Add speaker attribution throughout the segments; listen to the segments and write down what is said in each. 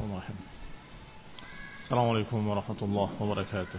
Speaker 1: الرحمن الرحيم. السلام عليكم ورحمة الله وبركاته.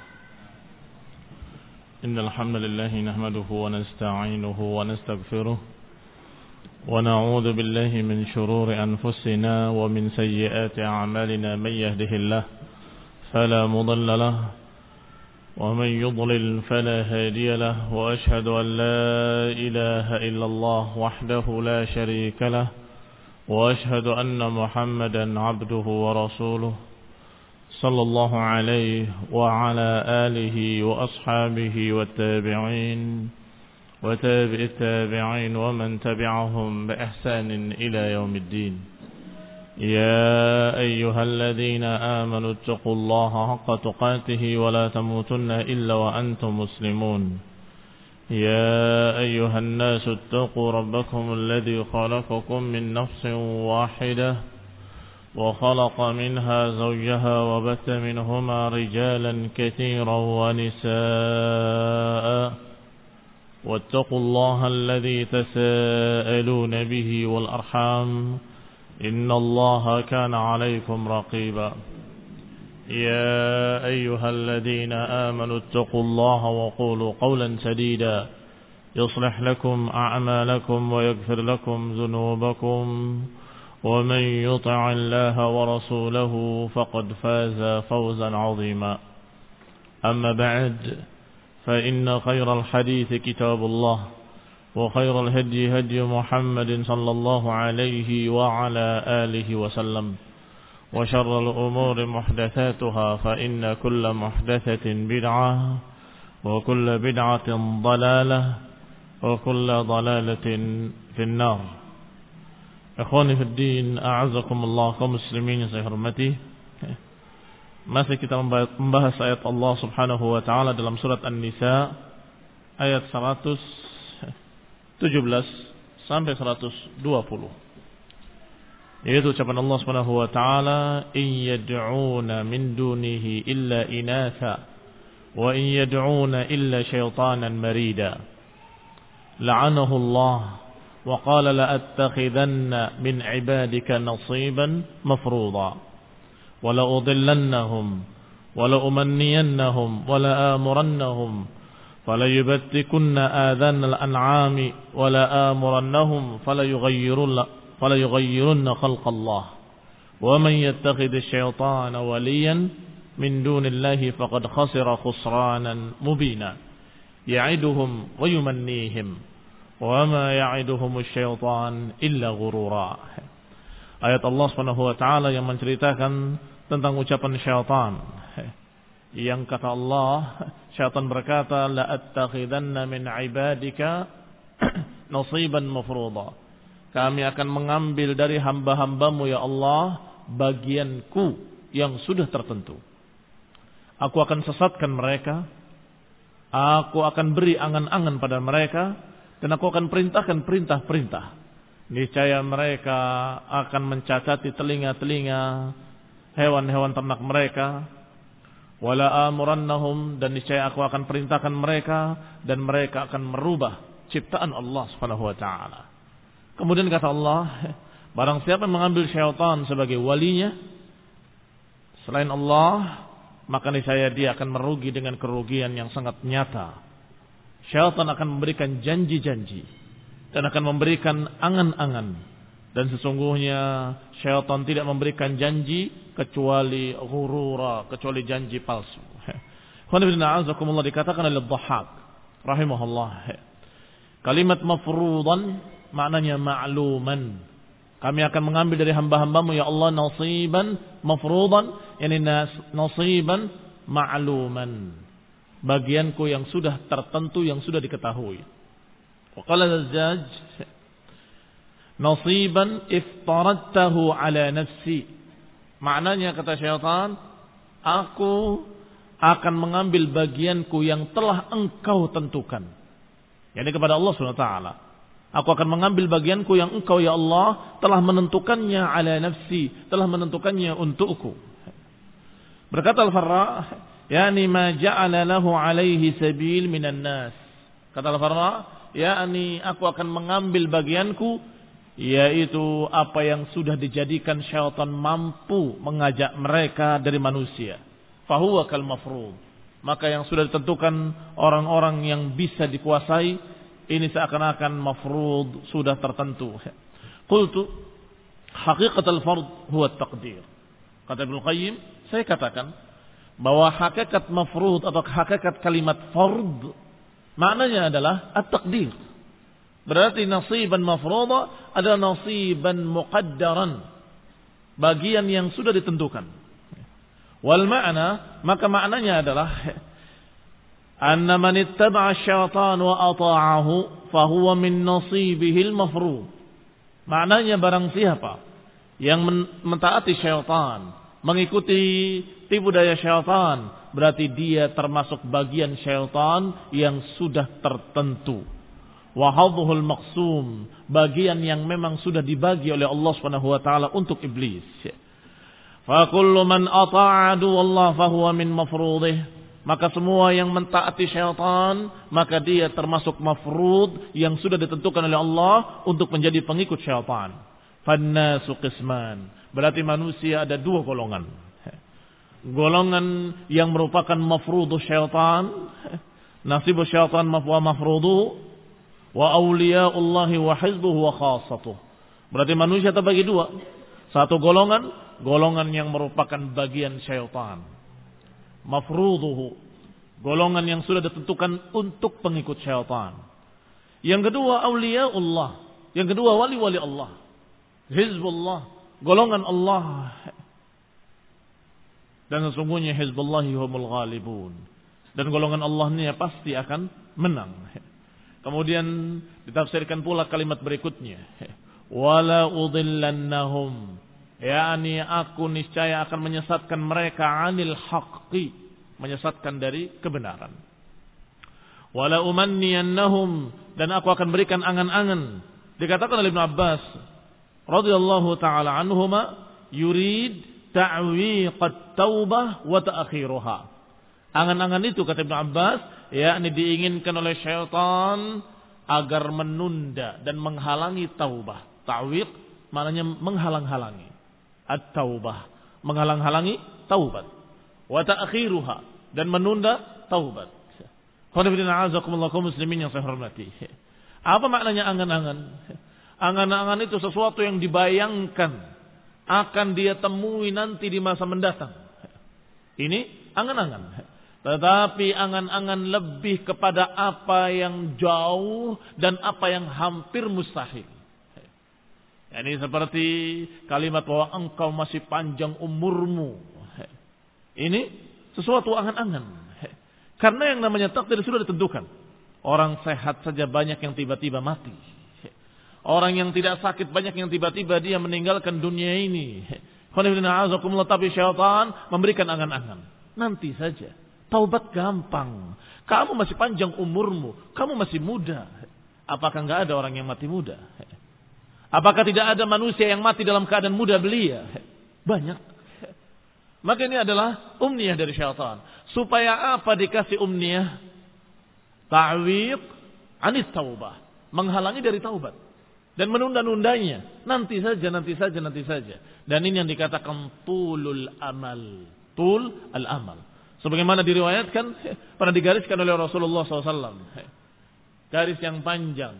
Speaker 1: إن الحمد لله نحمده ونستعينه ونستغفره ونعوذ بالله من شرور أنفسنا ومن سيئات أعمالنا. من يهده الله فلا مضل له ومن يضلل فلا هادي له وأشهد أن لا إله إلا الله وحده لا شريك له وأشهد أن محمدا عبده ورسوله صلى الله عليه وعلى آله وأصحابه والتابعين وتابع التابعين ومن تبعهم بإحسان إلى يوم الدين. يا أيها الذين آمنوا اتقوا الله حق تقاته ولا تموتن إلا وأنتم مسلمون. يا أيها الناس اتقوا ربكم الذي خلقكم من نفس واحدة وخلق منها زوجها وبث منهما رجالا كثيرا ونساء واتقوا الله الذي تساءلون به والأرحام إن الله كان عليكم رقيبا. يا أيها الذين آمنوا اتقوا الله وقولوا قولا سديدا يصلح لكم أعمالكم ويغفر لكم ذنوبكم ومن يطع الله ورسوله فقد فاز فوزا عظيما. أما بعد فإن خير الحديث كتاب الله وخير الهدي هدي محمد صلى الله عليه وعلى آله وسلم وشر الأمور محدثاتها فإن كل محدثة بدعة وكل بدعة ضلالة وكل ضلالة في النار. Ikhwani fi din, a'azakumullah, kaum muslimin yang saya hormati. Masih kita membahas ayat Allah Subhanahu wa taala dalam surat An-Nisa ayat 117 sampai 120. Yaitu ucapan Allah Subhanahu wa taala, "In yad'una min dunihi illa inatha wa in yad'una illa syaitanan marida." La'anahu Allah wa qala la attakhidanna min 'ibadika nasiban mafruḍa wa la udillannahum wa la umanniyannahum wa la amurannahum fala yubattikunna adhanal an'ami wa la amurannahum fala yughayyirunna khalqallah wa man yattakhidh asy-syaitana waliyan min dunillahi faqad khasira khusranan mubina ya'iduhum wa yumannihim wa ma ya'iduhum asy-syaitan illa ghurura. Ayat Allah Subhanahu wa taala yang menceritakan tentang ucapan syaitan yang kata Allah, syaitan berkata, la attakhidanna min ibadika nasiban mafruḍa. Kami akan mengambil dari hamba-hambamu ya Allah bagianku yang sudah tertentu. Aku akan sesatkan mereka. Aku akan beri angan-angan pada mereka. Dan aku akan perintahkan perintah-perintah. Niscaya mereka akan mencacati telinga-telinga hewan-hewan ternak mereka. Wala amurannahum, dan niscaya aku akan perintahkan mereka. Dan mereka akan merubah ciptaan Allah Subhanahu wa ta'ala. Kemudian kata Allah, barang siapa yang mengambil syaitan sebagai walinya selain Allah, maka niscaya dia akan merugi dengan kerugian yang sangat nyata. Syaitan akan memberikan janji-janji dan akan memberikan angan-angan, dan sesungguhnya syaitan tidak memberikan janji kecuali ghurura, kecuali janji palsu. Khonibina dikatakan oleh Dhahhak rahimahullah, kalimat mafruḍan maknanya ma'luman. Kami akan mengambil dari hamba-hambamu ya Allah nasiban mafruḍan, yani nasiban ma'luman, bagianku yang sudah tertentu, yang sudah diketahui. Wa qala az-Zajj nasiban iftaradtahu ala nafsi. Maknanya kata syaitan, aku akan mengambil bagianku yang telah engkau tentukan. Yani kepada Allah Subhanahu wa taala. Aku akan mengambil bagianku yang engkau ya Allah telah menentukannya ala nafsi, telah menentukannya untukku. Berkata Al-Farra, yani ma ja'ala lahu alaihi sabil minan nas. Kata Al-Farra, yakni aku akan mengambil bagianku yaitu apa yang sudah dijadikan syaitan mampu mengajak mereka dari manusia. Fahuwa kal mafrud. Maka yang sudah ditentukan orang-orang yang bisa dikuasai, ini seakan-akan mafrud, sudah tertentu. Qultu haqiqatul fard huwa at-taqdir. Kata Ibnu Qayyim, saya katakan bahwa hakikat mafrud atau hakikat kalimat fard maknanya adalah at-taqdir. Berarti nasiban mafruḍa adalah nasiban muqaddaran, bagian yang sudah ditentukan. Wal ma'na, maka maknanya adalah anna man ittaba'a asy-syaitan wa ata'ahu fa huwa min nasibihil mafruḍ. Maknanya barang siapa yang mentaati syaitan, mengikuti tipu daya syaitan, berarti dia termasuk bagian syaitan yang sudah tertentu. Wa hadhuhul maqsum, bagian yang memang sudah dibagi oleh Allah Subhanahu wa taala untuk iblis. Fa kullu man ata'a Allah fa huwa min mafrudih. Maka semua yang mentaati syaitan, maka dia termasuk mafrud yang sudah ditentukan oleh Allah untuk menjadi pengikut syaitan. Fannasu qisman, berarti manusia ada dua golongan. Golongan yang merupakan mafrudu syaitan, nasibu syaitan wa mafrudu, wa awliyaullahi wa hizbuhu wa khassatuh. Berarti manusia terbagi dua. Satu golongan yang merupakan bagian syaitan, mafruduhu, golongan yang sudah ditentukan untuk pengikut syaitan. Yang kedua awliyaullah, yang kedua wali-wali Allah, hizbullah, golongan Allah. Dan sesungguhnya hizbullahi humul ghalibun, dan golongan Allah ini pasti akan menang. Kemudian ditafsirkan pula kalimat berikutnya, wala udhillannahum, yakni aku niscaya akan menyesatkan mereka anil haqqi, menyesatkan dari kebenaran. Wala umanniyannahum, dan aku akan berikan angan-angan. Dikatakan oleh Ibnu Abbas radhiyallahu taala anhuma, yurid ta'wiqat taubah wa ta'khiruha. Angan-angan itu kata Ibnu Abbas, yakni diinginkan oleh syaitan agar menunda dan menghalangi taubah. Ta'wiq maknanya menghalang-halangi. At-taubah, menghalang-halangi taubat. Wa ta'khiruha, dan menunda taubat. Qanifidina azakumullah kaum muslimin yang saya hormati. Apa maknanya angan-angan? Angan-angan itu sesuatu yang dibayangkan akan dia temui nanti di masa mendatang. Ini angan-angan. Tetapi angan-angan lebih kepada apa yang jauh dan apa yang hampir mustahil. Ini seperti kalimat bahwa engkau masih panjang umurmu. Ini sesuatu angan-angan. Karena yang namanya takdir sudah ditentukan. Orang sehat saja banyak yang tiba-tiba mati. Orang yang tidak sakit banyak yang tiba-tiba dia meninggalkan dunia ini. Tapi syaitan memberikan angan-angan. Nanti saja. Taubat gampang. Kamu masih panjang umurmu. Kamu masih muda. Apakah enggak ada orang yang mati muda? Apakah tidak ada manusia yang mati dalam keadaan muda belia? Banyak. Maka ini adalah umniyah dari syaitan. Supaya apa dikasih umniyah? Ta'wiq anit taubah. Menghalangi dari taubat. Dan menunda-nundanya. Nanti saja. Dan ini yang dikatakan tulul amal. Tul al-amal. Sebagaimana diriwayatkan, pernah digariskan oleh Rasulullah SAW. Garis yang panjang.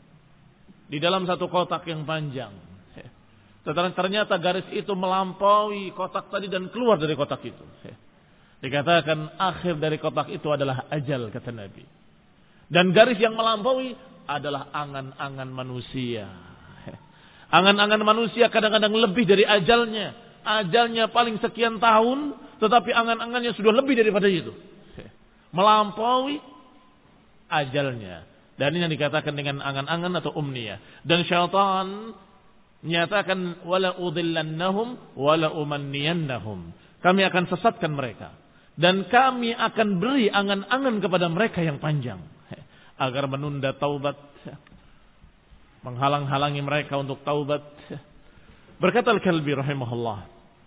Speaker 1: Di dalam satu kotak yang panjang. Ternyata garis itu melampaui kotak tadi dan keluar dari kotak itu. Dikatakan akhir dari kotak itu adalah ajal, kata Nabi. Dan garis yang melampaui adalah angan-angan manusia. Angan-angan manusia kadang-kadang lebih dari ajalnya. Ajalnya paling sekian tahun, tetapi angan-angannya sudah lebih daripada itu. Melampaui ajalnya. Dan ini yang dikatakan dengan angan-angan atau umniyah. Dan syaitan menyatakan wala udhillannahum wala umanniyannahum. Kami akan sesatkan mereka. Dan kami akan beri angan-angan kepada mereka yang panjang. Agar menunda taubat, menghalang-halangi mereka untuk taubat. Berkata Al-Kalbi rahimahullah,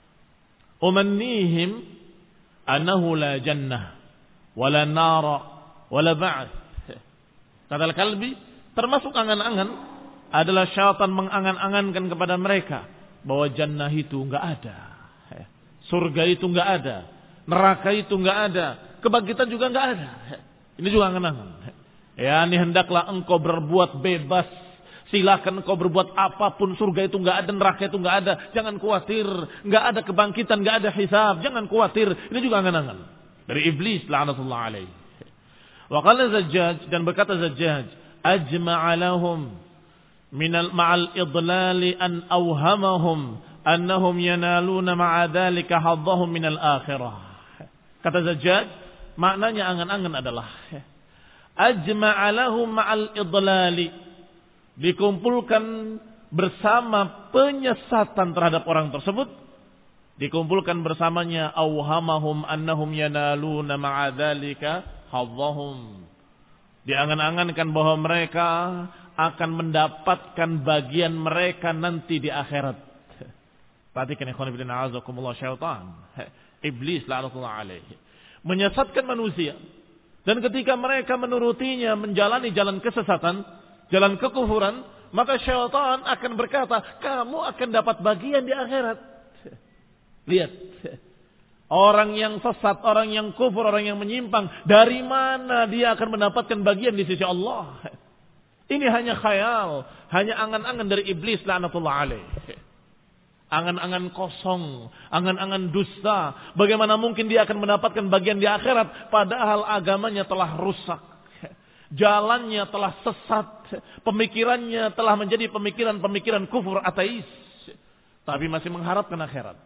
Speaker 1: umannihim annahu la jannah wala nara wala ba'ats. Kata Al-Kalbi, termasuk angan-angan adalah syaitan mengangan-angankan kepada mereka bahwa jannah itu enggak ada. Surga itu enggak ada. Neraka itu enggak ada. Kebangkitan juga enggak ada. Ini juga angan-angan. Ya, ini hendaklah engkau berbuat bebas. Silakan engkau berbuat apapun. Surga itu enggak ada, neraka itu enggak ada. Jangan khawatir. Enggak ada kebangkitan, enggak ada hisab. Jangan khawatir. Ini juga angan-angan. Dari iblis, la'natullah alaih. Wa qala Zajjaj, dan berkata Zajjaj, ajma'a lahum ma'al idlali an awhamahum annahum yanaluna ma'a dhalika haddahum minal akhirah. Kata Zajjaj, maknanya angan-angan adalah ajma'a lahum ma'al idlali, dikumpulkan bersama penyesatan terhadap orang tersebut, dikumpulkan bersamanya awhamahum annahum yanaluna ma'a dhalika haddahum, diangan-angankan bahwa mereka akan mendapatkan bagian mereka nanti di akhirat. Perhatikan ikhwan fillah, a'azakumullah, syaitan, iblis la'natullah alaihi, menyesatkan manusia. Dan ketika mereka menurutinya, menjalani jalan kesesatan, jalan kekufuran, maka syaitan akan berkata, kamu akan dapat bagian di akhirat. Lihat, orang yang sesat, orang yang kufur, orang yang menyimpang, dari mana dia akan mendapatkan bagian di sisi Allah? Ini hanya khayal, hanya angan-angan dari iblis la'natullah alaih. Angan-angan kosong, angan-angan dusta. Bagaimana mungkin dia akan mendapatkan bagian di akhirat padahal agamanya telah rusak, jalannya telah sesat, pemikirannya telah menjadi pemikiran-pemikiran kufur ateis, tapi masih mengharapkan akhirat.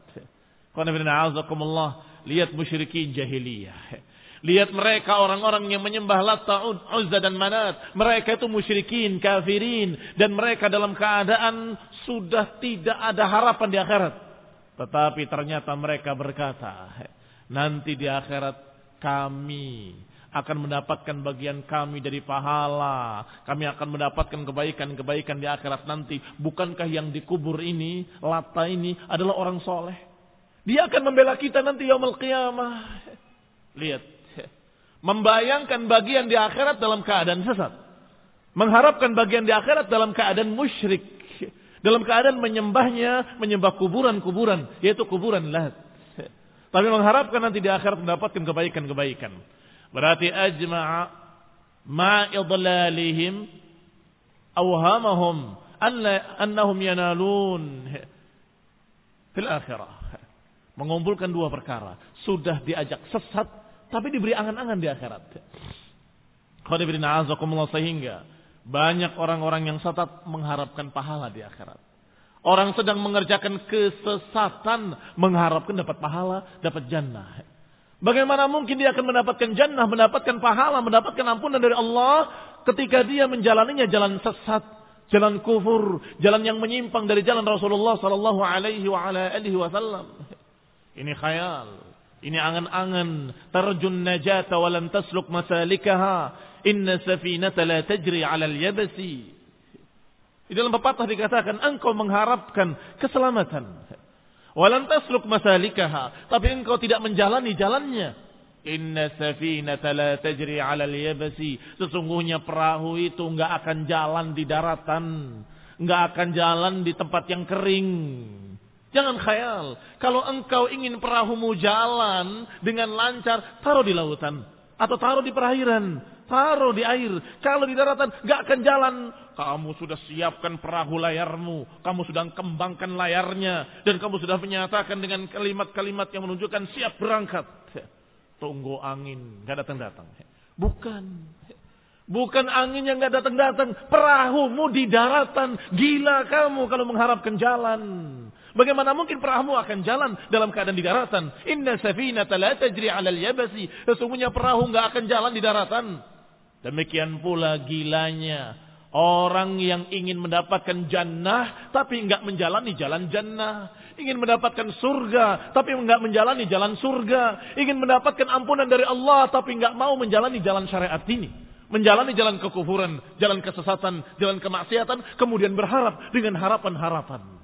Speaker 1: Lihat musyrikin jahiliyah. Lihat mereka orang-orang yang menyembah Lata, Uzza dan Manat. Mereka itu musyrikin, kafirin. Dan mereka dalam keadaan sudah tidak ada harapan di akhirat. Tetapi ternyata mereka berkata, nanti di akhirat kami akan mendapatkan bagian kami dari pahala. Kami akan mendapatkan kebaikan-kebaikan di akhirat nanti. Bukankah yang dikubur ini, Lata ini adalah orang soleh? Dia akan membela kita nanti yaumul qiyamah. Lihat. Membayangkan bagian di akhirat dalam keadaan sesat. Mengharapkan bagian di akhirat dalam keadaan musyrik. Dalam keadaan menyembah kuburan-kuburan. Yaitu kuburan Lat. Tapi mengharapkan nanti di akhirat mendapatkan kebaikan-kebaikan. Berarti ajma'a ma'idlalihim awhamahum annahum yanalun fil akhirah. Mengumpulkan dua perkara. Sudah diajak sesat, tapi diberi angan-angan di akhirat. Sehingga banyak orang-orang yang sesat mengharapkan pahala di akhirat. Orang sedang mengerjakan kesesatan mengharapkan dapat pahala, dapat jannah. Bagaimana mungkin dia akan mendapatkan jannah, mendapatkan pahala, mendapatkan ampunan dari Allah ketika dia menjalaninya jalan sesat, jalan kufur, jalan yang menyimpang dari jalan Rasulullah sallallahu alaihi wasallam. Ini khayal. Ini angan-angan. Tarjun najata walam tasluk masalikaha. Inna safinata la tajri alal yabasi. Di dalam pepatah dikatakan, engkau mengharapkan keselamatan. Walam tasluk masalikaha. Tapi engkau tidak menjalani jalannya. Inna safinata la tajri alal yabasi. Sesungguhnya perahu itu enggak akan jalan di daratan. Enggak akan jalan di tempat yang kering. Jangan khayal. Kalau engkau ingin perahumu jalan dengan lancar, taruh di lautan. Atau taruh di perairan. Taruh di air. Kalau di daratan, gak akan jalan. Kamu sudah siapkan perahu layarmu. Kamu sudah kembangkan layarnya. Dan kamu sudah menyatakan dengan kalimat-kalimat yang menunjukkan siap berangkat. Tunggu angin. Gak datang-datang. Bukan angin yang gak datang-datang. Perahumu di daratan. Gila kamu kalau mengharapkan jalan. Bagaimana mungkin perahumu akan jalan dalam keadaan di daratan? Inna safinata la tajri 'alal yabasi. Sesungguhnya perahu enggak akan jalan di daratan. Demikian pula gilanya orang yang ingin mendapatkan jannah tapi enggak menjalani jalan jannah. Ingin mendapatkan surga tapi enggak menjalani jalan surga. Ingin mendapatkan ampunan dari Allah tapi enggak mau menjalani jalan syariat ini. Menjalani jalan kekufuran, jalan kesesatan, jalan kemaksiatan, kemudian berharap dengan harapan-harapan.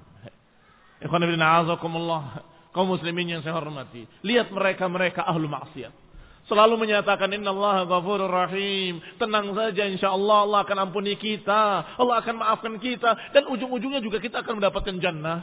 Speaker 1: Ikhwan fillah, kaum muslimin yang saya hormati. Lihat mereka ahlu maksiat. Selalu menyatakan innallaha ghafurur rahim. Tenang saja, insyaallah Allah akan ampuni kita. Allah akan maafkan kita. Dan ujung-ujungnya juga kita akan mendapatkan jannah.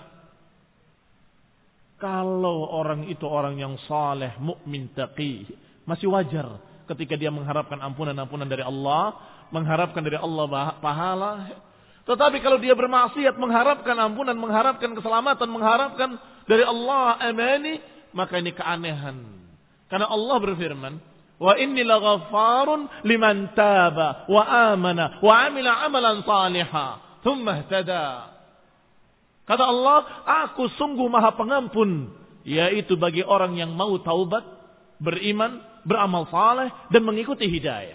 Speaker 1: Kalau orang itu orang yang saleh, mukmin, taqi, masih wajar ketika dia mengharapkan ampunan dari Allah. Mengharapkan dari Allah pahala. Tetapi kalau dia bermaksiat, mengharapkan ampunan, mengharapkan keselamatan, mengharapkan dari Allah amani, maka ini keanehan. Karena Allah berfirman, wa inni laghaffarun liman taba wa amana wa amila amalan salihah thumma ihtada. Kata Allah, aku sungguh maha pengampun, yaitu bagi orang yang mau taubat, beriman, beramal saleh dan mengikuti hidayah.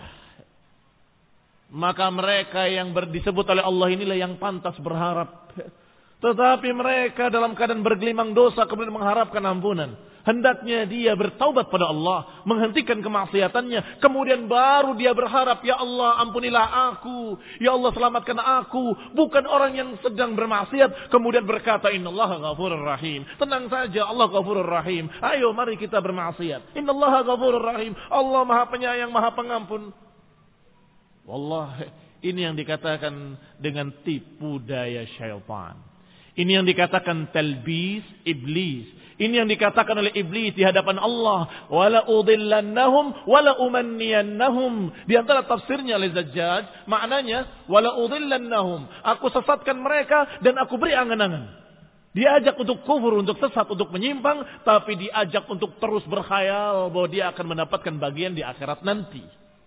Speaker 1: Maka mereka yang disebut oleh Allah inilah yang pantas berharap. Tetapi mereka dalam keadaan bergelimang dosa kemudian mengharapkan ampunan. Hendaknya dia bertaubat pada Allah, menghentikan kemaksiatannya, kemudian baru dia berharap, ya Allah ampunilah aku, ya Allah selamatkan aku, bukan orang yang sedang bermaksiat kemudian berkata innallaha ghafurur rahim. Tenang saja, Allah ghafurur rahim. Ayo mari kita bermaksiat. Innallaha ghafurur rahim. Allah Maha Penyayang, Maha Pengampun. Wallahi, ini yang dikatakan dengan tipu daya syaitan. Ini yang dikatakan talbis iblis. Ini yang dikatakan oleh iblis di hadapan Allah. Wala udillannahum wala umanniyannahum. Di antara tafsirnya oleh Zajjaj, maknanya wala udillannahum. Aku sesatkan mereka dan aku beri angan-angan. Diajak untuk kufur, untuk sesat, untuk menyimpang, tapi diajak untuk terus berkhayal bahwa dia akan mendapatkan bagian di akhirat nanti.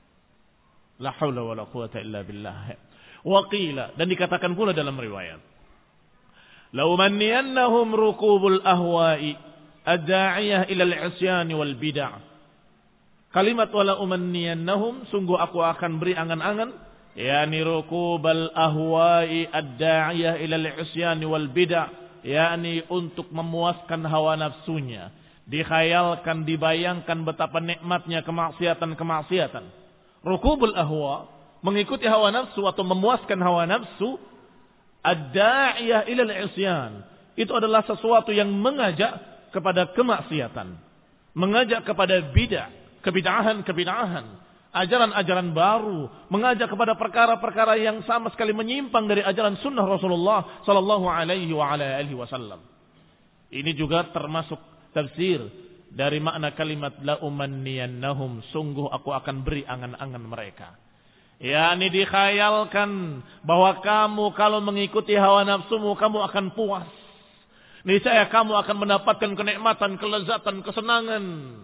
Speaker 1: La haula wala quwata illa billah. Wa qila, dan dikatakan pula dalam riwayat, laumanniyannahum rukubul ahwa'i ad-da'iyah ila al-'isyan wal bid'ah. Kalimat wala umanniyannahum, sungguh aku akan beri angan-angan, yakni rukubal ahwa'i ad-da'iyah ila al-'isyan wal bid'ah, yakni untuk memuaskan hawa nafsunya. Dikhayalkan, dibayangkan betapa nikmatnya kemaksiatan-kemaksiatan. Rukubul ahwa, mengikuti hawa nafsu atau memuaskan hawa nafsu. Ad-da'iyah ilal isyan, itu adalah sesuatu yang mengajak kepada kemaksiatan, mengajak kepada bid'ah, kebid'ahan, ajaran-ajaran baru, mengajak kepada perkara-perkara yang sama sekali menyimpang dari ajaran sunnah Rasulullah sallallahu alaihi wasallam. Ini juga termasuk tafsir dari makna kalimat la umanniyannahum, sungguh aku akan beri angan-angan mereka. yakni dikhayalkan bahwa kamu kalau mengikuti hawa nafsumu kamu akan puas. Niscaya kamu akan mendapatkan kenikmatan, kelezatan, kesenangan.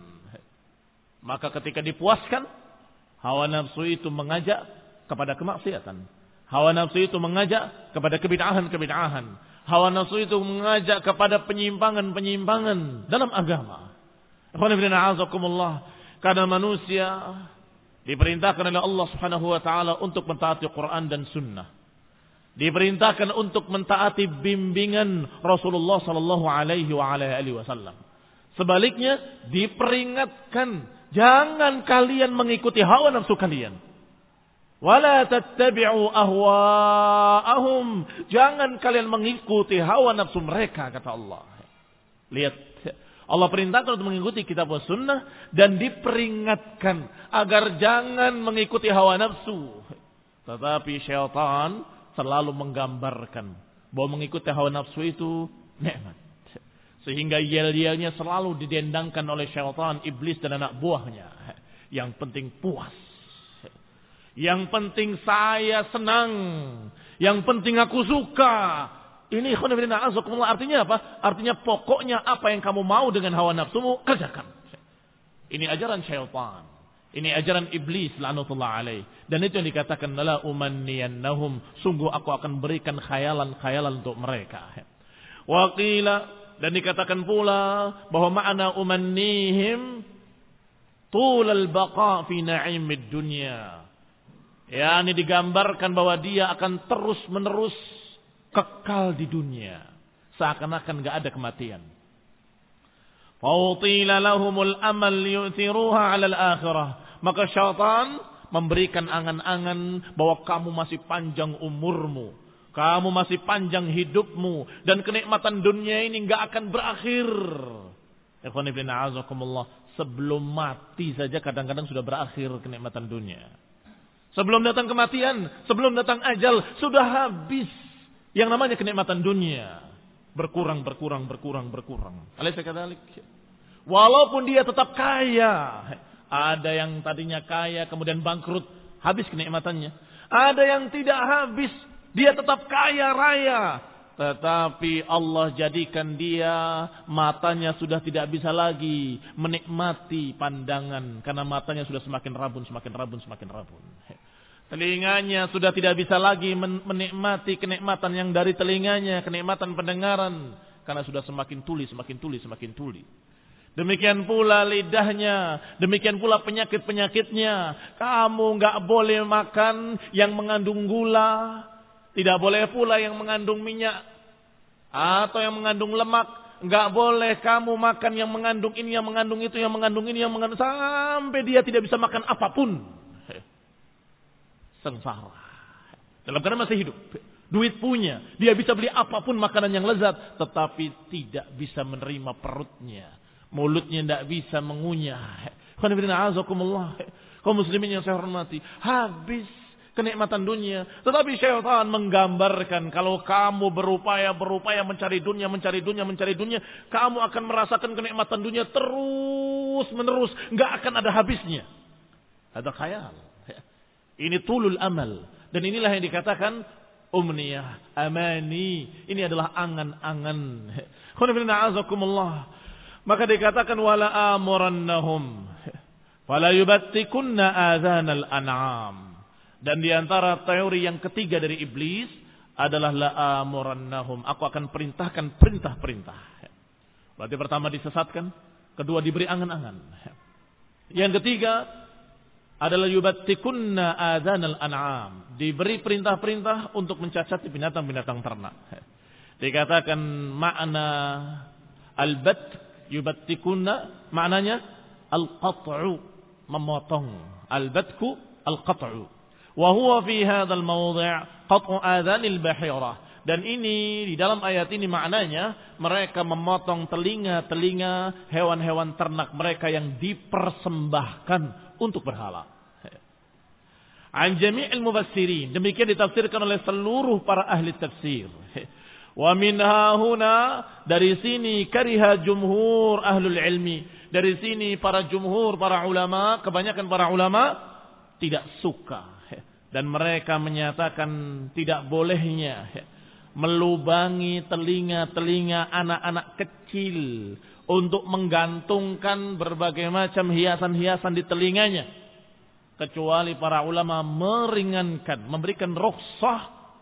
Speaker 1: Maka ketika dipuaskan, hawa nafsu itu mengajak kepada kemaksiatan. Hawa nafsu itu mengajak kepada kebid'ahan. Hawa nafsu itu mengajak kepada penyimpangan dalam agama. Karena manusia diperintahkan oleh Allah Subhanahu wa taala untuk mentaati Quran dan Sunnah. Diperintahkan untuk mentaati bimbingan Rasulullah sallallahu alaihi wasallam. Sebaliknya diperingatkan, jangan kalian mengikuti hawa nafsu kalian. Wala tattabi'u ahwa'ahum, jangan kalian mengikuti hawa nafsu mereka, kata Allah. Lihat, Allah perintahkan untuk mengikuti kitab wa sunnah dan diperingatkan agar jangan mengikuti hawa nafsu. Tetapi syaitan selalu menggambarkan bahwa mengikuti hawa nafsu itu nikmat. Sehingga yel-yelnya selalu didendangkan oleh syaitan, iblis dan anak buahnya. Yang penting puas. Yang penting saya senang. Yang penting aku suka. Ini artinya apa? Artinya pokoknya apa yang kamu mau dengan hawa nafsumu, kerjakan. Ini ajaran syaitan. Ini ajaran iblis la'natullah alaih. Dan itu yang dikatakan la umanniyannahum, sungguh aku akan berikan khayalan-khayalan untuk mereka. Wa qila, dan dikatakan pula bahwa makna umannihim tulal baqa fi na'imid dunya. Ya, ini digambarkan bahwa dia akan terus-menerus kekal di dunia, seakan-akan enggak ada kematian. Fautila lahumul amal yu'thiruha 'alal akhirah. Maka syaitan memberikan angan-angan bahwa kamu masih panjang umurmu, kamu masih panjang hidupmu, dan kenikmatan dunia ini enggak akan berakhir. Ikhwan ibn a'azakumullah, Sebelum mati saja kadang-kadang sudah berakhir kenikmatan dunia. Sebelum datang kematian, sebelum datang ajal, sudah habis yang namanya kenikmatan dunia. Berkurang. Alaysa kadzalik? Walaupun dia tetap kaya. Ada yang tadinya kaya kemudian bangkrut, habis kenikmatannya. Ada yang tidak habis, dia tetap kaya raya. Tetapi Allah jadikan dia matanya sudah tidak bisa lagi menikmati pandangan. Karena matanya sudah semakin rabun. Telinganya sudah tidak bisa lagi menikmati kenikmatan yang dari telinganya, kenikmatan pendengaran. Karena sudah semakin tuli. Demikian pula lidahnya, demikian pula penyakit-penyakitnya. Kamu nggak boleh makan yang mengandung gula, tidak boleh pula yang mengandung minyak atau yang mengandung lemak. Nggak boleh kamu makan yang mengandung ini, yang mengandung itu, yang mengandung ini, yang mengandung, sampai dia tidak bisa makan apapun. Sengsara. Dalam keadaan masih hidup. Duit punya. Dia bisa beli apapun makanan yang lezat. Tetapi tidak bisa menerima perutnya. Mulutnya tidak bisa mengunyah. Kaum muslimin yang saya hormati. Habis kenikmatan dunia. Tetapi syaitan menggambarkan. Kalau kamu berupaya mencari dunia. Kamu akan merasakan kenikmatan dunia terus menerus. Nggak akan ada habisnya. Ada khayal. Ini tulul amal. Dan inilah yang dikatakan umniyah, amani. Ini adalah angan-angan. Maka dikatakan wala amurannahum fala yubattikunna adzanal an'am. Dan di antara teori yang ketiga dari iblis adalah la amurannahum. Aku akan perintahkan perintah-perintah. Berarti pertama disesatkan, kedua diberi angan-angan. Yang ketiga adalah yubattikunna adzanal an'am, diberi perintah-perintah untuk mencacati binatang-binatang ternak. Dikatakan makna al-bat yubattikunna maknanya al-qat'u, memotong. Al-batku al-qat'u. Wa huwa fi hadzal mawdhi' qat'u adzanil bahirah. Dan ini di dalam ayat ini maknanya mereka memotong telinga-telinga hewan-hewan ternak mereka yang dipersembahkan untuk berhala. An jami'il mufassirin, demikian ditafsirkan oleh seluruh para ahli tafsir. Wa min hahuna, dari sini kariha jumhur ahlul ilmi, dari sini para jumhur, para ulama, kebanyakan para ulama tidak suka dan mereka menyatakan tidak bolehnya melubangi telinga-telinga anak-anak kecil untuk menggantungkan berbagai macam hiasan-hiasan di telinganya. Kecuali para ulama meringankan, memberikan rukhsah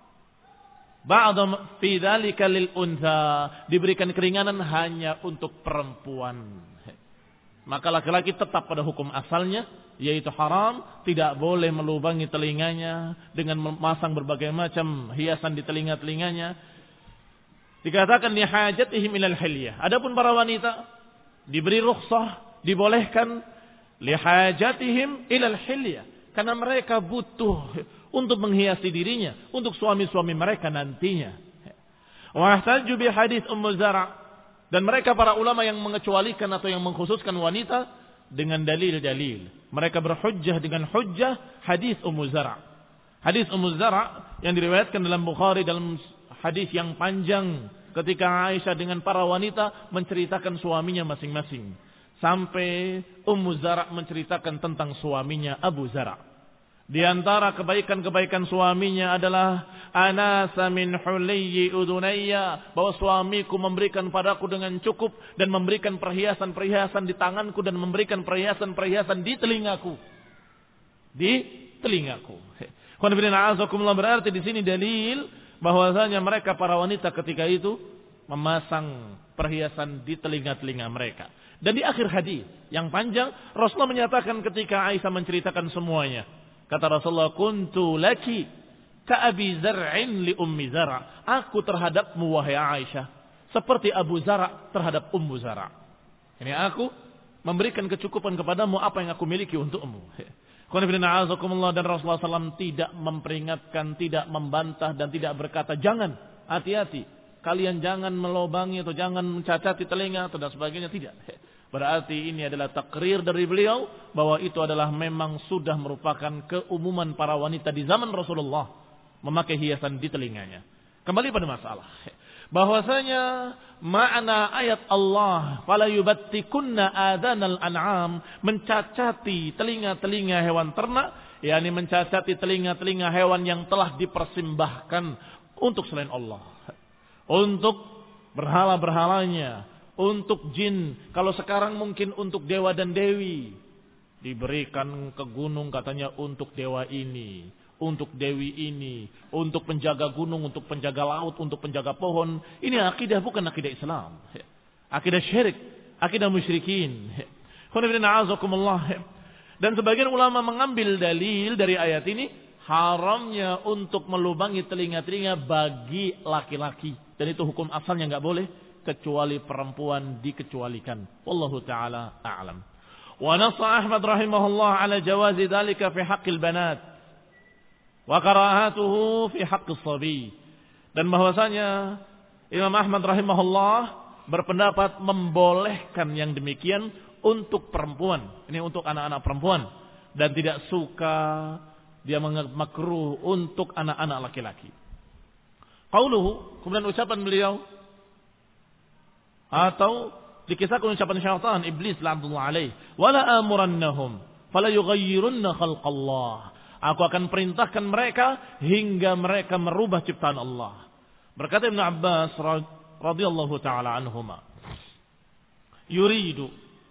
Speaker 1: ba'da fi dzalika lil untha, diberikan keringanan hanya untuk perempuan. Maka laki-laki tetap pada hukum asalnya, yaitu haram, tidak boleh melubangi telinganya dengan memasang berbagai macam hiasan di telinga-telinganya. Dikatakan li hajatihim ilal hilyah. Adapun para wanita diberi rukhsah, dibolehkan li hajatihim ilal hilyah, karena mereka butuh untuk menghiasi dirinya untuk suami-suami mereka nantinya. Wa ihtaju bi hadits Ummu Zara', dan mereka para ulama yang mengecualikan atau yang mengkhususkan wanita dengan dalil-dalil. Mereka berhujjah dengan hujjah hadis Ummu Zara'. Hadis Ummu Zara' yang diriwayatkan dalam Bukhari dalam hadis yang panjang ketika Aisyah dengan para wanita menceritakan suaminya masing-masing. Sampai Ummu Zara' menceritakan tentang suaminya Abu Zara'. Di antara kebaikan-kebaikan suaminya adalah anasa min huliyyi udunayya, bahwa suamiku memberikan padaku dengan cukup dan memberikan perhiasan-perhiasan di tanganku dan memberikan perhiasan-perhiasan di telingaku. Di telingaku. Berarti di sini dalil bahwasanya mereka para wanita ketika itu memasang perhiasan di telinga-telinga mereka. Dan di akhir hadis yang panjang Rasulullah menyatakan ketika Aisyah menceritakan semuanya, kata Rasulullah, kuntu laki ka'abi zar'in li ummi Zara'. Aku terhadapmu wahai Aisyah seperti Abu Zara' terhadap Ummu Zara'. Ini aku memberikan kecukupan kepadamu apa yang aku miliki untukmu. Dan Rasulullah SAW tidak memperingatkan, tidak membantah dan tidak berkata jangan, hati-hati, kalian jangan melobangi atau jangan mencacati telinga atau dan sebagainya, tidak. Berarti ini adalah takrir dari beliau bahwa itu adalah memang sudah merupakan keumuman para wanita di zaman Rasulullah memakai hiasan di telinganya. Kembali pada masalah bahwasanya makna ayat Allah fala yubattikunna adanal an'am, mencacati telinga-telinga hewan ternak, yakni mencacati telinga-telinga hewan yang telah dipersembahkan untuk selain Allah, untuk berhala-berhalanya, untuk jin. Kalau sekarang mungkin untuk dewa dan dewi, diberikan ke gunung katanya untuk dewa ini, untuk dewi ini, untuk penjaga gunung, untuk penjaga laut, untuk penjaga pohon. Ini akidah bukan akidah Islam. Akidah syirik, akidah musyrikin. Dan sebagian ulama mengambil dalil dari ayat ini haramnya untuk melubangi telinga-telinga bagi laki-laki. Dan itu hukum asalnya enggak boleh, kecuali perempuan dikecualikan. Wallahu taala a'lam. Wa nassa Ahmad rahimahullah ala jawazi dzalika fi haqqil banat wa karahatuhu fi haqqis sabi. Dan bahwasanya Imam Ahmad rahimahullah berpendapat membolehkan yang demikian untuk perempuan. Ini untuk anak-anak perempuan, dan tidak suka, dia makruh untuk anak-anak laki-laki. Qauluhu, kemudian ucapan beliau, atau dikisahkan ucapan syaitan iblis la'natullah alaih, wala amurannahum fala yughayyirunna khalqallah. Aku akan perintahkan mereka hingga mereka merubah ciptaan Allah. Berkata Ibnu Abbas radhiyallahu taala anhuma, yuridu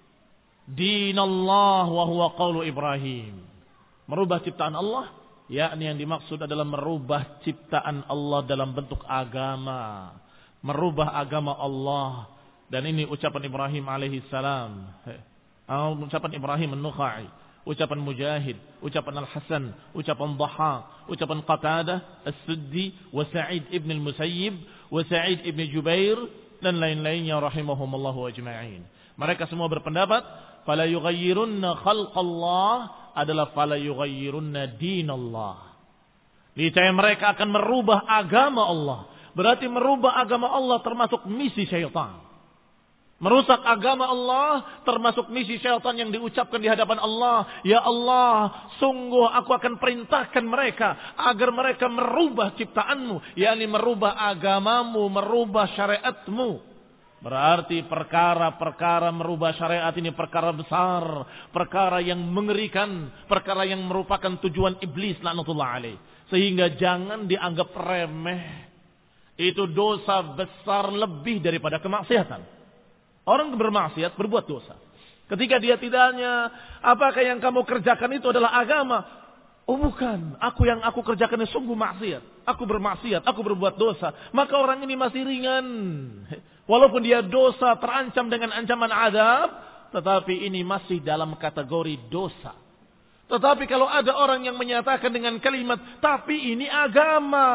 Speaker 1: dinallah wa huwa qaulu Ibrahim. Merubah ciptaan Allah, yakni yang dimaksud adalah merubah ciptaan Allah dalam bentuk agama, merubah agama Allah. Dan ini ucapan Ibrahim alaihi salam, ucapan Ibrahim an-Nukhai, ucapan Mujahid, ucapan Al-Hasan, ucapan Dhahhak, ucapan Qatadah As-Suddi, wa Sa'id ibn al-Musayyib, wa Sa'id ibn Jubair, dan lain-lainnya rahimahumullahu ajma'in. Mereka semua berpendapat fala yughayyirunna khalqallah adalah fala yughayyirunna dinallah. Niscaya mereka akan merubah agama Allah. Berarti merubah agama Allah termasuk misi syaitan. Merusak agama Allah termasuk misi syaitan yang diucapkan di hadapan Allah. Ya Allah, sungguh aku akan perintahkan mereka agar mereka merubah ciptaanmu, yakni merubah agamamu, merubah syariatmu. Berarti perkara-perkara merubah syariat ini perkara besar, perkara yang mengerikan, perkara yang merupakan tujuan iblis laknatullah alaih. Sehingga jangan dianggap remeh. Itu dosa besar lebih daripada kemaksiatan. Orang bermaksiat berbuat dosa. Ketika dia tidaknya, apakah yang kamu kerjakan itu adalah agama? Oh bukan, yang aku kerjakan ini sungguh maksiat. Aku bermaksiat, aku berbuat dosa. Maka orang ini masih ringan. Walaupun dia dosa terancam dengan ancaman azab, tetapi ini masih dalam kategori dosa. Tetapi kalau ada orang yang menyatakan dengan kalimat, tapi ini agama,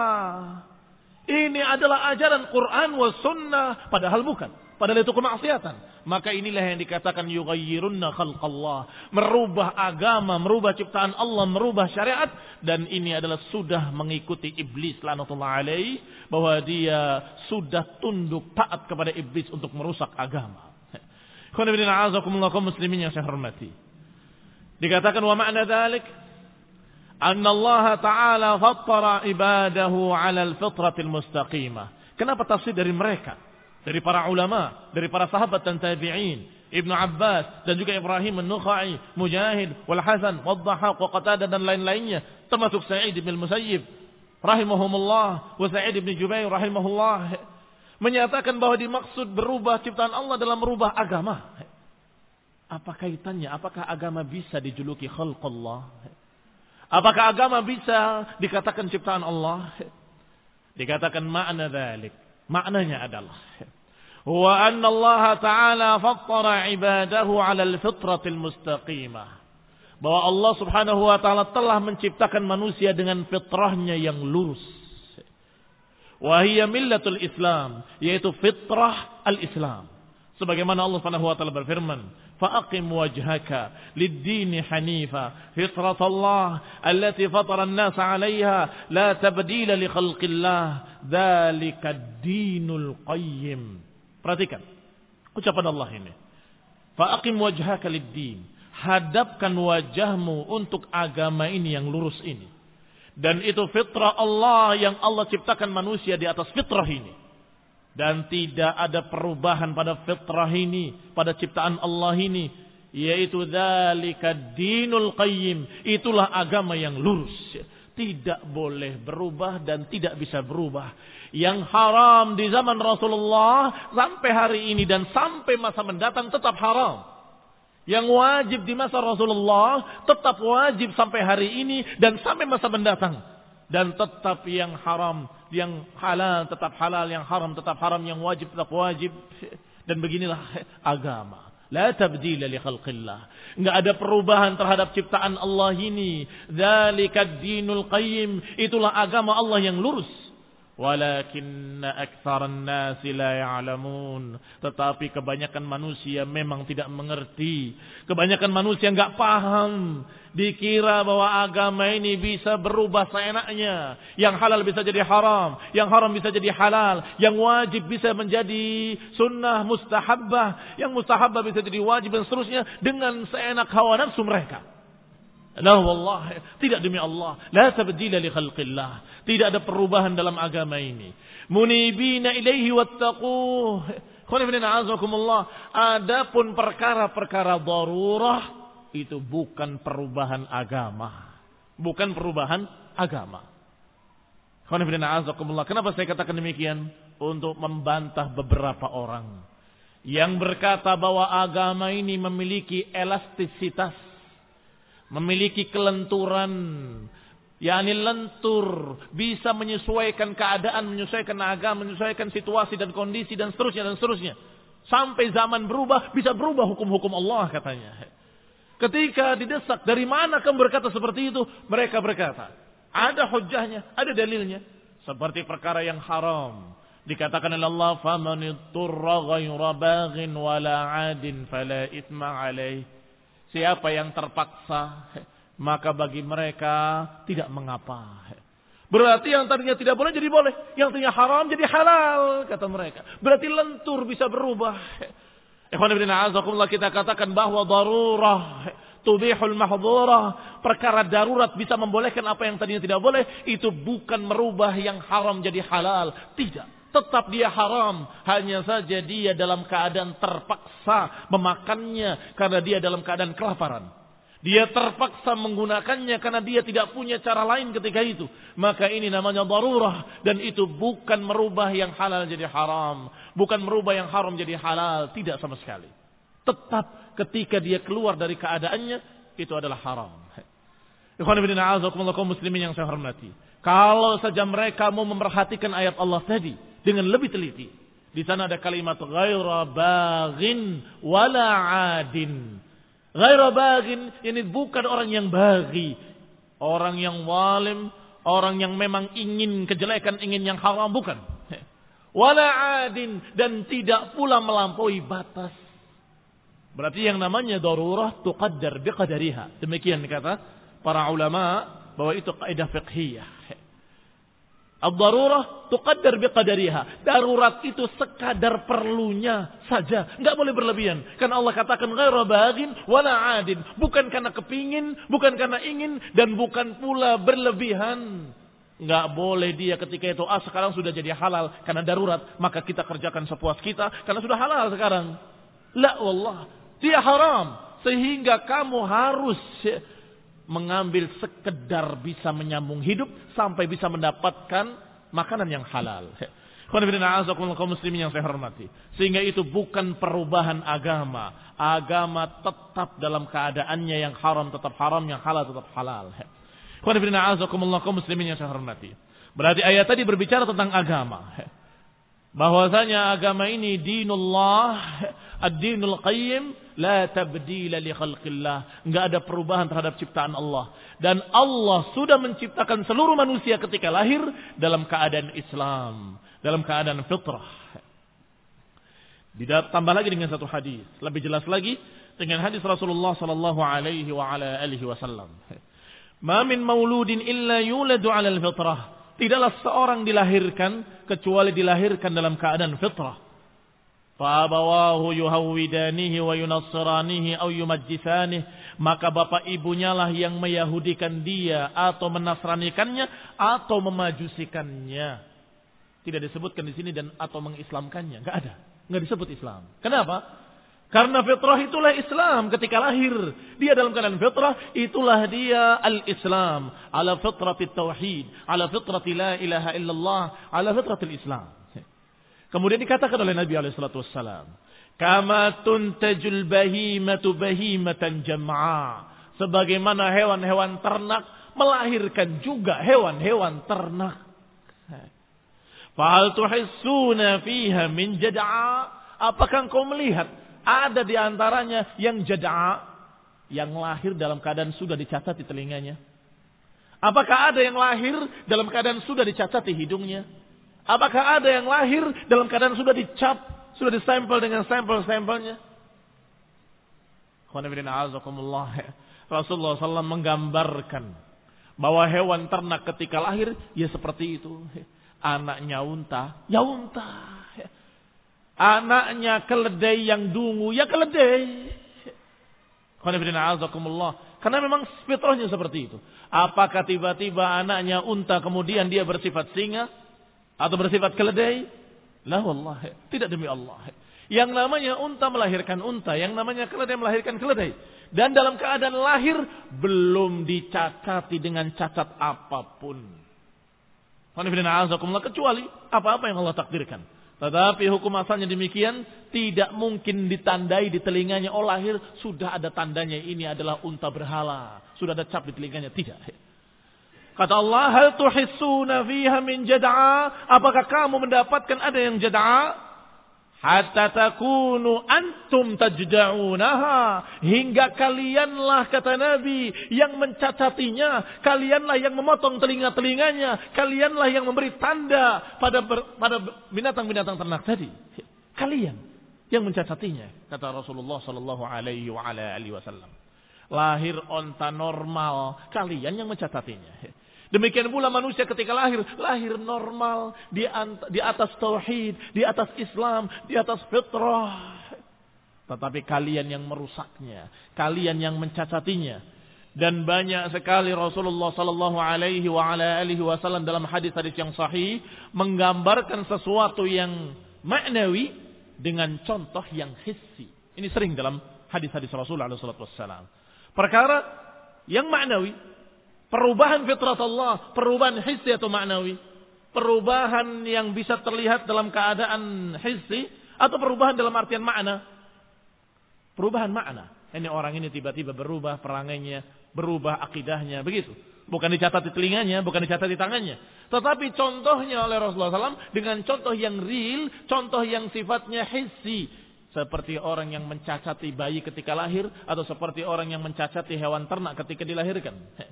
Speaker 1: ini adalah ajaran Quran wa sunnah, padahal bukan. Padahal itu kemaksiatan. Maka inilah yang dikatakan yughayyirunna khalqallah. Merubah agama, merubah ciptaan Allah, merubah syariat. Dan ini adalah sudah mengikuti iblis laknatullah alaih. Bahwa dia sudah tunduk taat kepada iblis untuk merusak agama. Kaum muslimin yang saya hormati. Dikatakan wa ma'na dzalik anna Allah Ta'ala fattara ibadahu 'ala al-fitratil mustaqimah. Kenapa tafsir dari mereka? Dari para ulama, dari para sahabat dan tabi'in, Ibnu Abbas dan juga Ibrahim an-Nukhai, Mujahid, wal Hasan, wal Dhahhak, wa Qatadah dan lain-lainnya, termasuk Sa'id bin al-Musayyib rahimahumullah, wa Sa'id bin Jubair rahimahullah, menyatakan bahwa dimaksud berubah ciptaan Allah dalam merubah agama. Apa kaitannya? Apakah agama bisa dijuluki khalqullah? Apakah agama bisa dikatakan ciptaan Allah? Dikatakan makna dzalik. Maknanya adalah wa anna Allah Ta'ala fattara ibadahu 'ala al-fitratil mustaqimah. Bahwa Allah Subhanahu wa taala telah menciptakan manusia dengan fitrahnya yang lurus. Wa hiya millatul Islam, yaitu fitrah al-Islam. Sebagaimana Allah Subhanahu wa taala berfirman, "Fa'aqim wajhaka lid-din hanifa, fitratallah allati fatara an-nasa 'alayha, la tabdila li khalqillah, dzalika ad-dinul qayyim." Perhatikan ucapan Allah ini. Fa'aqim wajhaka lid-din. Hadapkan wajahmu untuk agama ini yang lurus ini. Dan itu fitrah Allah yang Allah ciptakan manusia di atas fitrah ini. Dan tidak ada perubahan pada fitrah ini, pada ciptaan Allah ini. Yaitu dzalika dinul qayyim. Itulah agama yang lurus. Tidak boleh berubah dan tidak bisa berubah. Yang haram di zaman Rasulullah sampai hari ini dan sampai masa mendatang tetap haram. Yang wajib di masa Rasulullah tetap wajib sampai hari ini dan sampai masa mendatang. Dan tetap yang haram, yang halal tetap halal, yang haram tetap haram, yang wajib tetap wajib. Dan beginilah agama. La tabdila li khalqillah. Enggak ada perubahan terhadap ciptaan Allah ini. Dzalikad dinul qayyim. Itulah agama Allah yang lurus. Walakinna aktsaran nasi la ya'lamun. Tetapi kebanyakan manusia memang tidak mengerti. Kebanyakan manusia enggak paham. Dikira bahwa agama ini bisa berubah seenaknya. Yang halal bisa jadi haram, yang haram bisa jadi halal, yang wajib bisa menjadi sunnah mustahabbah, yang mustahabbah bisa jadi wajib dan seterusnya dengan seenak hawa nafsu mereka. La wallah, tidak demi Allah. La tabdila li khalqillah. Tidak ada perubahan dalam agama ini. Munibina ilaihi wattaquh. Adapun perkara-perkara darurah itu bukan perubahan agama. Bukan perubahan agama. Kenapa saya katakan demikian? Untuk membantah beberapa orang yang berkata bahwa agama ini memiliki elastisitas, memiliki kelenturan, yakni lentur, bisa menyesuaikan keadaan, menyesuaikan agama, menyesuaikan situasi dan kondisi dan seterusnya. Sampai zaman berubah, bisa berubah hukum-hukum Allah katanya. Ketika didesak, dari mana kamu berkata seperti itu? Mereka berkata, ada hujjahnya, ada dalilnya. Seperti perkara yang haram. Dikatakan oleh Allah, فَمَنِ اضْطُرَّ غَيْرَ بَاغٍ وَلَا عَادٍ فَلَا إِثْمَ عَلَيْهِ. Siapa yang terpaksa, maka bagi mereka tidak mengapa. Berarti yang tadinya tidak boleh jadi boleh. Yang tadinya haram jadi halal, kata mereka. Berarti lentur bisa berubah. Ikhwan ibn a'azakumullah, kita katakan bahwa darurah tubihul mahdhurah, perkara darurat bisa membolehkan apa yang tadinya tidak boleh, itu bukan merubah yang haram jadi halal. Tidak, tetap dia haram, hanya saja dia dalam keadaan terpaksa memakannya karena dia dalam keadaan kelaparan. Dia terpaksa menggunakannya karena dia tidak punya cara lain ketika itu. Maka ini namanya darurah. Dan itu bukan merubah yang halal jadi haram. Bukan merubah yang haram jadi halal. Tidak sama sekali. Tetap ketika dia keluar dari keadaannya, itu adalah haram. Ikhwan ibn a'azakumullah kaum muslimin yang saya hormati. Kalau saja mereka mau memperhatikan ayat Allah tadi dengan lebih teliti. Di sana ada kalimat ghaira baghin wala adin. Ghaira baghin, ini bukan orang yang baghi, orang yang zalim, orang yang memang ingin kejelekan, ingin yang haram, bukan. Wala adin, dan tidak pula melampaui batas. Berarti yang namanya darurah tuqaddar biqadariha. Demikian kata para ulama bahwa itu kaidah fiqhiyah. Ad-darurah tuqaddar biqadariha. Darurat itu sekadar perlunya saja, enggak boleh berlebihan. Karena Allah katakan ghaira baghin wala adin, bukan karena kepingin, bukan karena ingin, dan bukan pula berlebihan. Enggak boleh dia ketika itu sekarang sudah jadi halal karena darurat, maka kita kerjakan sepuas kita karena sudah halal sekarang. La wallah, dia haram sehingga kamu harus mengambil sekedar bisa menyambung hidup sampai bisa mendapatkan makanan yang halal. Kaum muslimin yang saya hormati. Sehingga itu bukan perubahan agama. Agama tetap dalam keadaannya, yang haram tetap haram, yang halal tetap halal. Kaum muslimin yang saya hormati. Berarti ayat tadi berbicara tentang agama. Bahwasanya agama ini dinullah, ad-dinul qayyim, la tabdila li khalqillah. Enggak ada perubahan terhadap ciptaan Allah. Dan Allah sudah menciptakan seluruh manusia ketika lahir dalam keadaan Islam, dalam keadaan fitrah. Ditambah lagi dengan satu hadis, lebih jelas lagi dengan hadis Rasulullah sallallahu alaihi wa ala alihi wasallam. Ma min mauludin illa yuladu 'ala al-fitrah. Tidaklah seorang dilahirkan kecuali dilahirkan dalam keadaan fitrah. Fa abawahu yuhawwidanihi wa yunassiranihi aw yumajjisanihi, maka bapak ibunya lah yang meyahudikan dia atau menasranikannya atau memajusikannya. Tidak disebutkan di sini dan atau mengislamkannya, enggak ada. Enggak disebut Islam. Kenapa? Karena fitrah itulah Islam ketika lahir. Dia dalam keadaan fitrah, itulah dia al-Islam. Ala fitratit tauhid, ala fitrati la ilaha illallah, ala fitratil Islam. Kemudian dikatakan oleh Nabi SAW, kama tuntajul bahimatu bahimatan jam'a. Sebagaimana hewan-hewan ternak melahirkan juga hewan-hewan ternak. Fahal tuhissuna fiha min jad'a? Apakah engkau melihat ada di antaranya yang jad'a, yang lahir dalam keadaan sudah dicacat di telinganya? Apakah ada yang lahir dalam keadaan sudah dicacat di hidungnya? Apakah ada yang lahir dalam keadaan sudah dicap, sudah disempel dengan sampel-sampelnya? Rasulullah SAW menggambarkan bahwa hewan ternak ketika lahir ya seperti itu. Anaknya unta, ya unta. Anaknya keledai yang dungu, ya keledai. Karena memang fitrahnya seperti itu. Apakah tiba-tiba anaknya unta kemudian dia bersifat singa atau bersifat keledai? La wallahi, tidak demi Allah. Yang namanya unta melahirkan unta, yang namanya keledai melahirkan keledai. Dan dalam keadaan lahir belum dicacati dengan cacat apapun. Kecuali apa-apa yang Allah takdirkan. Tetapi hukum asalnya demikian, tidak mungkin ditandai di telinganya. Oh lahir sudah ada tandanya, ini adalah unta berhala, sudah ada cap di telinganya. Tidak. Kata Allah, hal tuhissuna fiha min jad'a? Apakah kamu mendapatkan ada yang jad'a? Hatta takunu antum tajda'unaha, hingga kalianlah, kata Nabi, yang mencacatinya, kalianlah yang memotong telinga-telinganya, kalianlah yang memberi tanda pada binatang-binatang ternak tadi. Kalian yang mencacatinya, kata Rasulullah sallallahu alaihi wasallam. Lahir onta normal, kalian yang mencacatinya. Demikian pula manusia ketika lahir normal, di atas tauhid, di atas Islam, di atas fitrah. Tetapi kalian yang merusaknya, kalian yang mencacatinya. Dan banyak sekali Rasulullah sallallahu alaihi wasallam dalam hadis-hadis yang sahih menggambarkan sesuatu yang maknawi dengan contoh yang hissi. Ini sering dalam hadis-hadis Rasulullah sallallahu alaihi wasallam. Perkara yang maknawi, perubahan fitrat Allah, perubahan hissi atau maknawi, perubahan yang bisa terlihat dalam keadaan hissi atau perubahan dalam artian makna. Perubahan makna. Ini orang ini tiba-tiba berubah perangainya, berubah akidahnya, begitu. Bukan dicatat di telinganya, bukan dicatat di tangannya. Tetapi contohnya oleh Rasulullah SAW dengan contoh yang real, contoh yang sifatnya hissi. Seperti orang yang mencacati bayi ketika lahir, atau seperti orang yang mencacati hewan ternak ketika dilahirkan.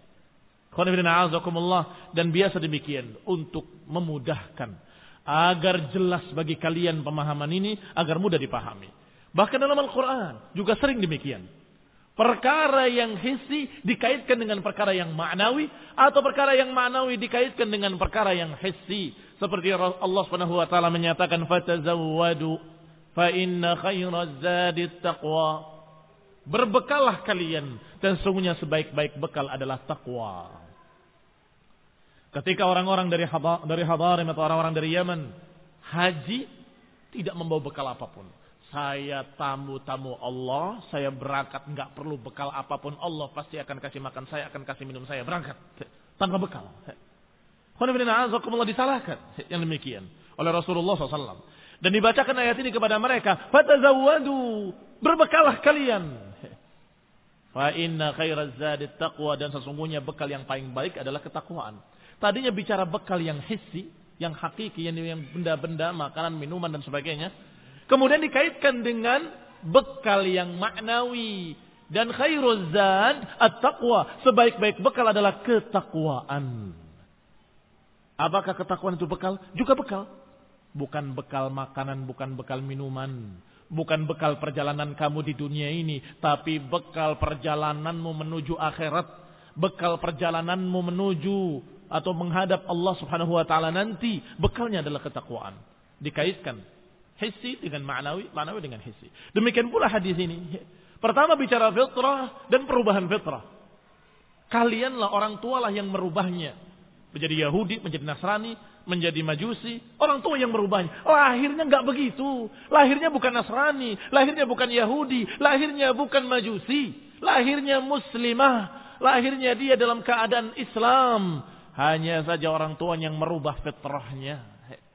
Speaker 1: Dan biasa demikian untuk memudahkan agar jelas bagi kalian pemahaman ini, agar mudah dipahami. Bahkan dalam Al-Quran juga sering demikian. Perkara yang hissi dikaitkan dengan perkara yang ma'nawi, atau perkara yang ma'nawi dikaitkan dengan perkara yang hissi. Seperti Allah Subhanahu wa taala menyatakan, fatazawwadu fa inna khairaz zadit taqwa. Berbekalah kalian, dan sesungguhnya sebaik-baik bekal adalah takwa. Ketika orang-orang dari Hadarim atau orang-orang dari Yaman haji, tidak membawa bekal apapun. Saya tamu-tamu Allah, saya berangkat enggak perlu bekal apapun. Allah pasti akan kasih makan saya, akan kasih minum saya, berangkat tanpa bekal. Disalahkan yang demikian oleh Rasulullah SAW. Dan dibacakan ayat ini kepada mereka, fatazawwadu, berbekalah kalian. Fa inna khairaz zadit taqwa, dan sesungguhnya bekal yang paling baik adalah ketakwaan. Tadinya bicara bekal yang hissi, yang hakiki, yang benda-benda, makanan, minuman dan sebagainya. Kemudian dikaitkan dengan bekal yang maknawi. Dan khairuz zad at-taqwa, sebaik-baik bekal adalah ketakwaan. Apakah ketakwaan itu bekal? Juga bekal. Bukan bekal makanan, bukan bekal minuman. Bukan bekal perjalanan kamu di dunia ini, tapi bekal perjalananmu menuju akhirat. Bekal perjalananmu menuju atau menghadap Allah Subhanahu wa taala nanti, bekalnya adalah ketakwaan. Dikaitkan Hissi dengan ma'nawi, ma'nawi dengan hissi. Demikian pula hadis ini. Pertama bicara fitrah dan perubahan fitrah. Kalianlah orang tualah yang merubahnya. Menjadi Yahudi, menjadi Nasrani, menjadi Majusi. Orang tua yang merubahnya. Lahirnya enggak begitu. Lahirnya bukan Nasrani. Lahirnya bukan Yahudi. Lahirnya bukan Majusi. Lahirnya Muslimah. Lahirnya dia dalam keadaan Islam. Hanya saja orang tua yang merubah fitrahnya.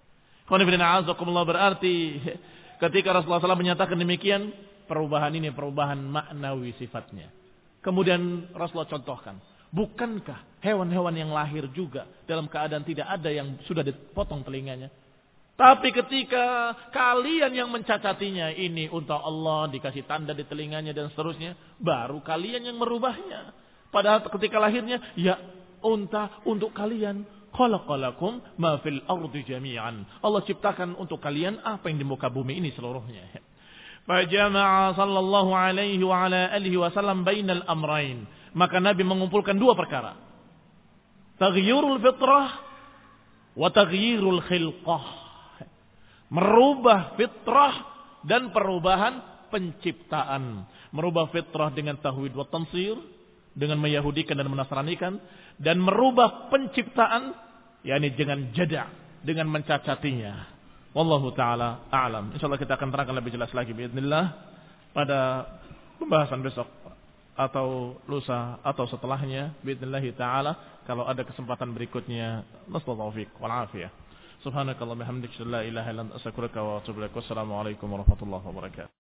Speaker 1: Berarti ketika Rasulullah SAW menyatakan demikian, perubahan ini perubahan maknawi sifatnya. Kemudian Rasulullah contohkan, bukankah hewan-hewan yang lahir juga dalam keadaan tidak ada yang sudah dipotong telinganya? Tapi ketika kalian yang mencacatinya, ini untuk Allah dikasih tanda di telinganya dan seterusnya, baru kalian yang merubahnya. Padahal ketika lahirnya, ya unta untuk kalian. Khalaqalakum ma fil ardi jami'an. Allah ciptakan untuk kalian apa yang di muka bumi ini seluruhnya. Fajama'a sallallahu alaihi wa ala alihi wasallam bainal amrain. Maka Nabi mengumpulkan dua perkara. Taghyirul fitrah wa taghyirul khilqah. Merubah fitrah dan perubahan penciptaan. Merubah fitrah dengan tauhid wa tansir, dengan meyahudikan dan menasranikan, dan merubah penciptaan, yakni dengan jada', dengan mencacatinya. Wallahu taala a'lam. Insyaallah kita akan terangkan lebih jelas lagi باذنillah pada pembahasan besok atau lusa atau setelahnya باذنillah taala, kalau ada kesempatan berikutnya. Nasallahu fiik wal afiyah. Subhanakallahumma hamdika la ilaha illa anta astaghfiruka wa atubu ilaik. Wassalamu alaikum warahmatullahi wabarakatuh.